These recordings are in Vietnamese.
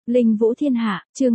Linh Vũ Thiên Hạ, chương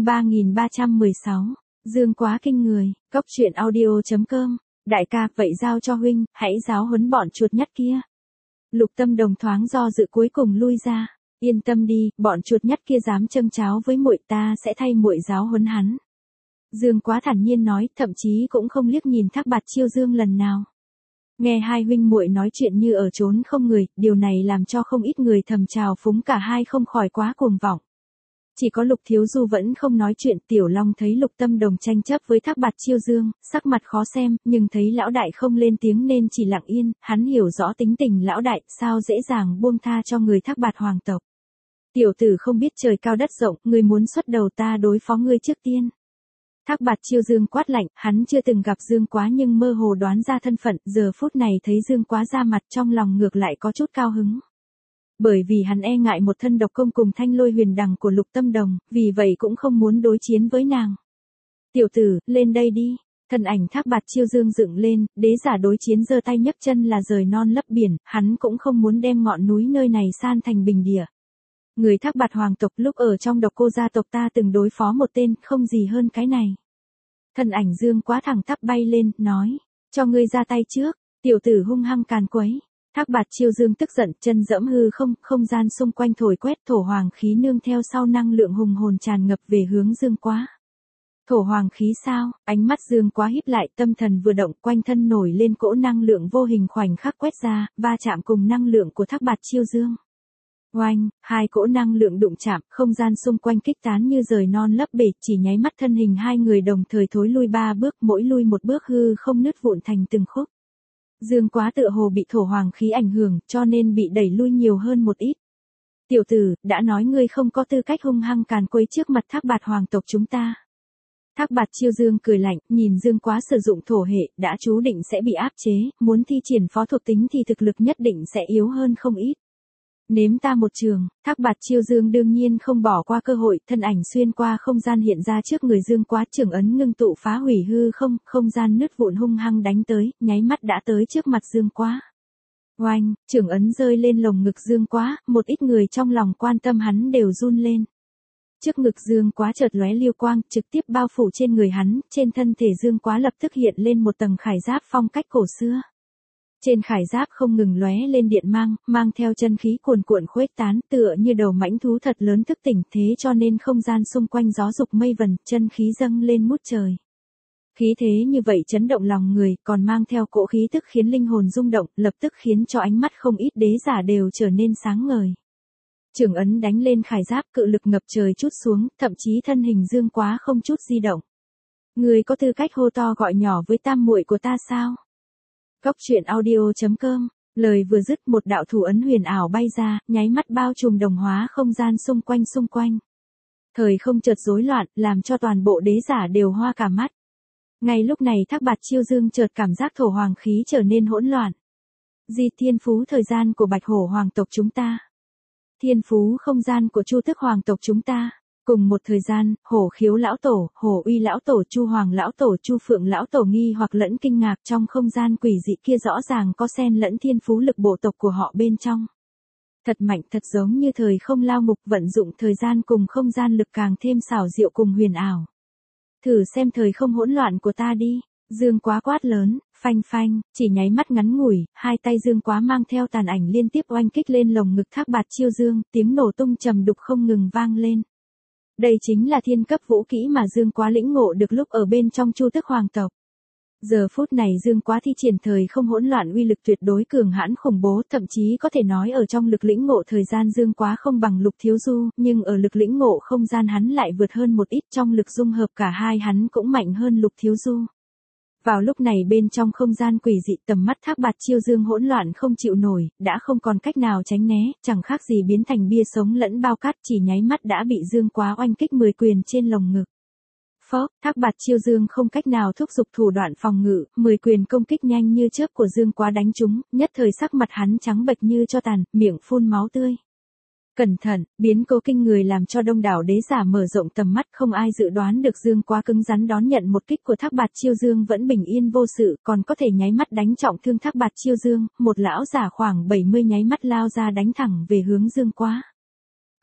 3316. Dương quá kinh người, Cốc truyện audio.com. Đại ca, vậy giao cho huynh, hãy giáo huấn bọn chuột nhắt kia. Lục Tâm Đồng thoáng do dự cuối cùng lui ra. Yên tâm đi, bọn chuột nhắt kia dám châm cháo với muội, ta sẽ thay muội giáo huấn hắn. Dương quá thản nhiên nói, thậm chí cũng không liếc nhìn Thác Bạt Chiêu Dương lần nào. Nghe hai huynh muội nói chuyện như ở chốn không người, điều này làm cho không ít người thầm trào phúng, cả hai không khỏi quá cuồng vọng. Chỉ có Lục Thiếu Du vẫn không nói chuyện. Tiểu Long thấy Lục Tâm Đồng tranh chấp với Thác Bạt Chiêu Dương, sắc mặt khó xem, nhưng thấy lão đại không lên tiếng nên chỉ lặng yên. Hắn hiểu rõ tính tình lão đại, sao dễ dàng buông tha cho người Thác Bạt hoàng tộc. Tiểu tử không biết trời cao đất rộng, ngươi muốn xuất đầu ta đối phó ngươi trước tiên. Thác Bạt Chiêu Dương quát lạnh, hắn chưa từng gặp Dương Quá nhưng mơ hồ đoán ra thân phận, giờ phút này thấy Dương Quá ra mặt trong lòng ngược lại có chút cao hứng. Bởi vì hắn e ngại một thân độc công cùng thanh lôi huyền đằng của Lục Tâm Đồng, vì vậy cũng không muốn đối chiến với nàng. Tiểu tử, lên đây đi. Thân ảnh Thác Bạt Chiêu Dương dựng lên, đế giả đối chiến giơ tay nhấc chân là rời non lấp biển, hắn cũng không muốn đem ngọn núi nơi này san thành bình địa. Người Thác Bạt hoàng tộc lúc ở trong Độc Cô gia tộc ta từng đối phó một tên, không gì hơn cái này. Thân ảnh Dương Quá thẳng tắp bay lên, nói, cho ngươi ra tay trước. Tiểu tử hung hăng càn quấy. Thác Bạt Chiêu Dương tức giận, chân dẫm hư không, không gian xung quanh thổi quét, thổ hoàng khí nương theo sau năng lượng hùng hồn tràn ngập về hướng Dương Quá. Thổ hoàng khí sao? Ánh mắt Dương Quá híp lại, tâm thần vừa động, quanh thân nổi lên cỗ năng lượng vô hình khoảnh khắc quét ra, va chạm cùng năng lượng của Thác Bạt Chiêu Dương. Oanh, hai cỗ năng lượng đụng chạm, không gian xung quanh kích tán như rời non lấp bể, chỉ nháy mắt thân hình hai người đồng thời thối lui 3 bước, mỗi lui một bước hư không nứt vụn thành từng khúc. Dương Quá tựa hồ bị thổ hoàng khí ảnh hưởng, cho nên bị đẩy lui nhiều hơn một ít. Tiểu tử, đã nói ngươi không có tư cách hung hăng càn quấy trước mặt Thác Bạt hoàng tộc chúng ta. Thác Bạt Chiêu Dương cười lạnh, nhìn Dương Quá sử dụng thổ hệ, đã chú định sẽ bị áp chế, muốn thi triển phó thuộc tính thì thực lực nhất định sẽ yếu hơn không ít. Nếm ta một trường. Thác Bạt Chiêu Dương đương nhiên không bỏ qua cơ hội, thân ảnh xuyên qua không gian hiện ra trước người Dương Quá, trưởng ấn ngưng tụ phá hủy hư không, không gian nứt vụn hung hăng đánh tới, nháy mắt đã tới trước mặt Dương Quá. Oanh, trưởng ấn rơi lên lồng ngực Dương Quá, một ít người trong lòng quan tâm hắn đều run lên. Trước ngực Dương Quá chợt lóe liêu quang, trực tiếp bao phủ trên người hắn, trên thân thể Dương Quá lập tức hiện lên một tầng khải giáp phong cách cổ xưa. Trên khải giáp không ngừng lóe lên điện mang theo chân khí cuồn cuộn khuếch tán, tựa như đầu mãnh thú thật lớn thức tỉnh, thế cho nên không gian xung quanh gió dục mây vần, chân khí dâng lên ngút trời. Khí thế như vậy chấn động lòng người, còn mang theo cỗ khí tức khiến linh hồn rung động, lập tức khiến cho ánh mắt không ít đế giả đều trở nên sáng ngời. Trưởng ấn đánh lên khải giáp, cự lực ngập trời trút xuống, thậm chí thân hình Dương Quá không chút di động. Người có tư cách hô to gọi nhỏ với tam muội của ta sao? Cốc truyện audio.com. Lời vừa dứt, một đạo thủ ấn huyền ảo bay ra, nháy mắt bao trùm đồng hóa không gian xung quanh. Thời không chợt rối loạn, làm cho toàn bộ đế giả đều hoa cả mắt. Ngay lúc này Thác Bạt Chiêu Dương chợt cảm giác thổ hoàng khí trở nên hỗn loạn. Di thiên phú thời gian của Bạch Hổ hoàng tộc chúng ta. Thiên phú không gian của Chu Tước hoàng tộc chúng ta. Cùng một thời gian, Hổ Khiếu lão tổ, Hổ Uy lão tổ, Chu Hoàng lão tổ, Chu Phượng lão tổ nghi hoặc lẫn kinh ngạc, trong không gian quỷ dị kia rõ ràng có xen lẫn thiên phú lực bộ tộc của họ bên trong. Thật mạnh, thật giống như thời không lao ngục, vận dụng thời gian cùng không gian lực càng thêm xảo diệu cùng huyền ảo. Thử xem thời không hỗn loạn của ta đi. Dương Quá quát lớn, phanh, chỉ nháy mắt ngắn ngủi, hai tay Dương Quá mang theo tàn ảnh liên tiếp oanh kích lên lồng ngực Thác Bạt Chiêu Dương, tiếng nổ tung trầm đục không ngừng vang lên. Đây chính là thiên cấp vũ kỹ mà Dương Quá lĩnh ngộ được lúc ở bên trong Chu Tước hoàng tộc. Giờ phút này Dương Quá thi triển thời không hỗn loạn uy lực tuyệt đối cường hãn khủng bố, thậm chí có thể nói ở trong lực lĩnh ngộ thời gian Dương Quá không bằng Lục Thiếu Du, nhưng ở lực lĩnh ngộ không gian hắn lại vượt hơn một ít, trong lực dung hợp cả hai hắn cũng mạnh hơn Lục Thiếu Du. Vào lúc này bên trong không gian quỷ dị, tầm mắt Thác Bạt Chiêu Dương hỗn loạn không chịu nổi, đã không còn cách nào tránh né, chẳng khác gì biến thành bia sống lẫn bao cát, chỉ nháy mắt đã bị Dương Quá oanh kích 10 quyền trên lồng ngực. Phốc, Thác Bạt Chiêu Dương không cách nào thúc giục thủ đoạn phòng ngự, 10 quyền công kích nhanh như chớp của Dương Quá đánh trúng, nhất thời sắc mặt hắn trắng bệch như tro tàn, miệng phun máu tươi. Cẩn thận, biến cố kinh người làm cho đông đảo đế giả mở rộng tầm mắt, không ai dự đoán được Dương Quá cứng rắn đón nhận một kích của Thác Bạt Chiêu Dương vẫn bình yên vô sự, còn có thể nháy mắt đánh trọng thương Thác Bạt Chiêu Dương, một lão giả khoảng 70 nháy mắt lao ra đánh thẳng về hướng Dương Quá.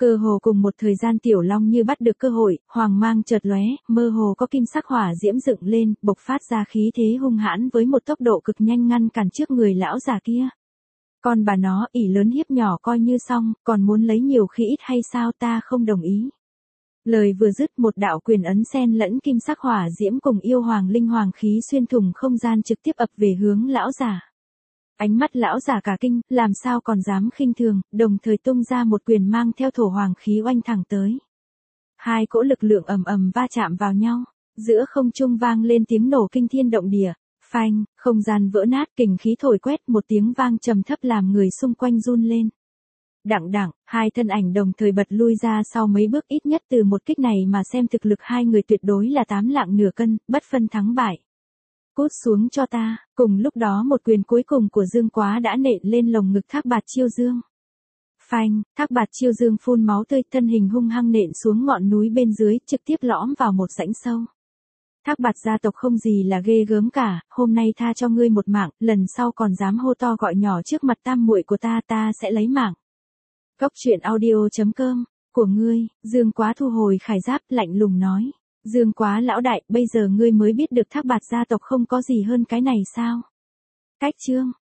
Cơ hồ cùng một thời gian Tiểu Long như bắt được cơ hội, hoàng mang chợt lóe, mơ hồ có kim sắc hỏa diễm dựng lên, bộc phát ra khí thế hung hãn với một tốc độ cực nhanh ngăn cản trước người lão già kia. Con bà nó, ỷ lớn hiếp nhỏ coi như xong, còn muốn lấy nhiều khi ít hay sao, ta không đồng ý. Lời vừa dứt, một đạo quyền ấn xen lẫn kim sắc hỏa diễm cùng yêu hoàng linh hoàng khí xuyên thủng không gian trực tiếp ập về hướng lão già. Ánh mắt lão già cả kinh, làm sao còn dám khinh thường, đồng thời tung ra một quyền mang theo thổ hoàng khí oanh thẳng tới. Hai cỗ lực lượng ầm ầm va chạm vào nhau, giữa không trung vang lên tiếng nổ kinh thiên động địa. Phanh, không gian vỡ nát, kình khí thổi quét, một tiếng vang trầm thấp làm người xung quanh run lên. Đặng đặng, hai thân ảnh đồng thời bật lui ra sau mấy bước, ít nhất từ một kích này mà xem thực lực hai người tuyệt đối là 8 lạng nửa cân, bất phân thắng bại. Cút xuống cho ta, cùng lúc đó một quyền cuối cùng của Dương Quá đã nện lên lồng ngực Thác Bạt Chiêu Dương. Phanh, Thác Bạt Chiêu Dương phun máu tươi, thân hình hung hăng nện xuống ngọn núi bên dưới, trực tiếp lõm vào một rãnh sâu. Thác Bạt gia tộc không gì là ghê gớm cả, hôm nay tha cho ngươi một mạng, lần sau còn dám hô to gọi nhỏ trước mặt tam muội của ta sẽ lấy mạng. Cốc truyện audio.com, của ngươi, Dương Quá thu hồi khải giáp, lạnh lùng nói. Dương Quá lão đại, bây giờ ngươi mới biết được Thác Bạt gia tộc không có gì hơn cái này sao? Cách chương.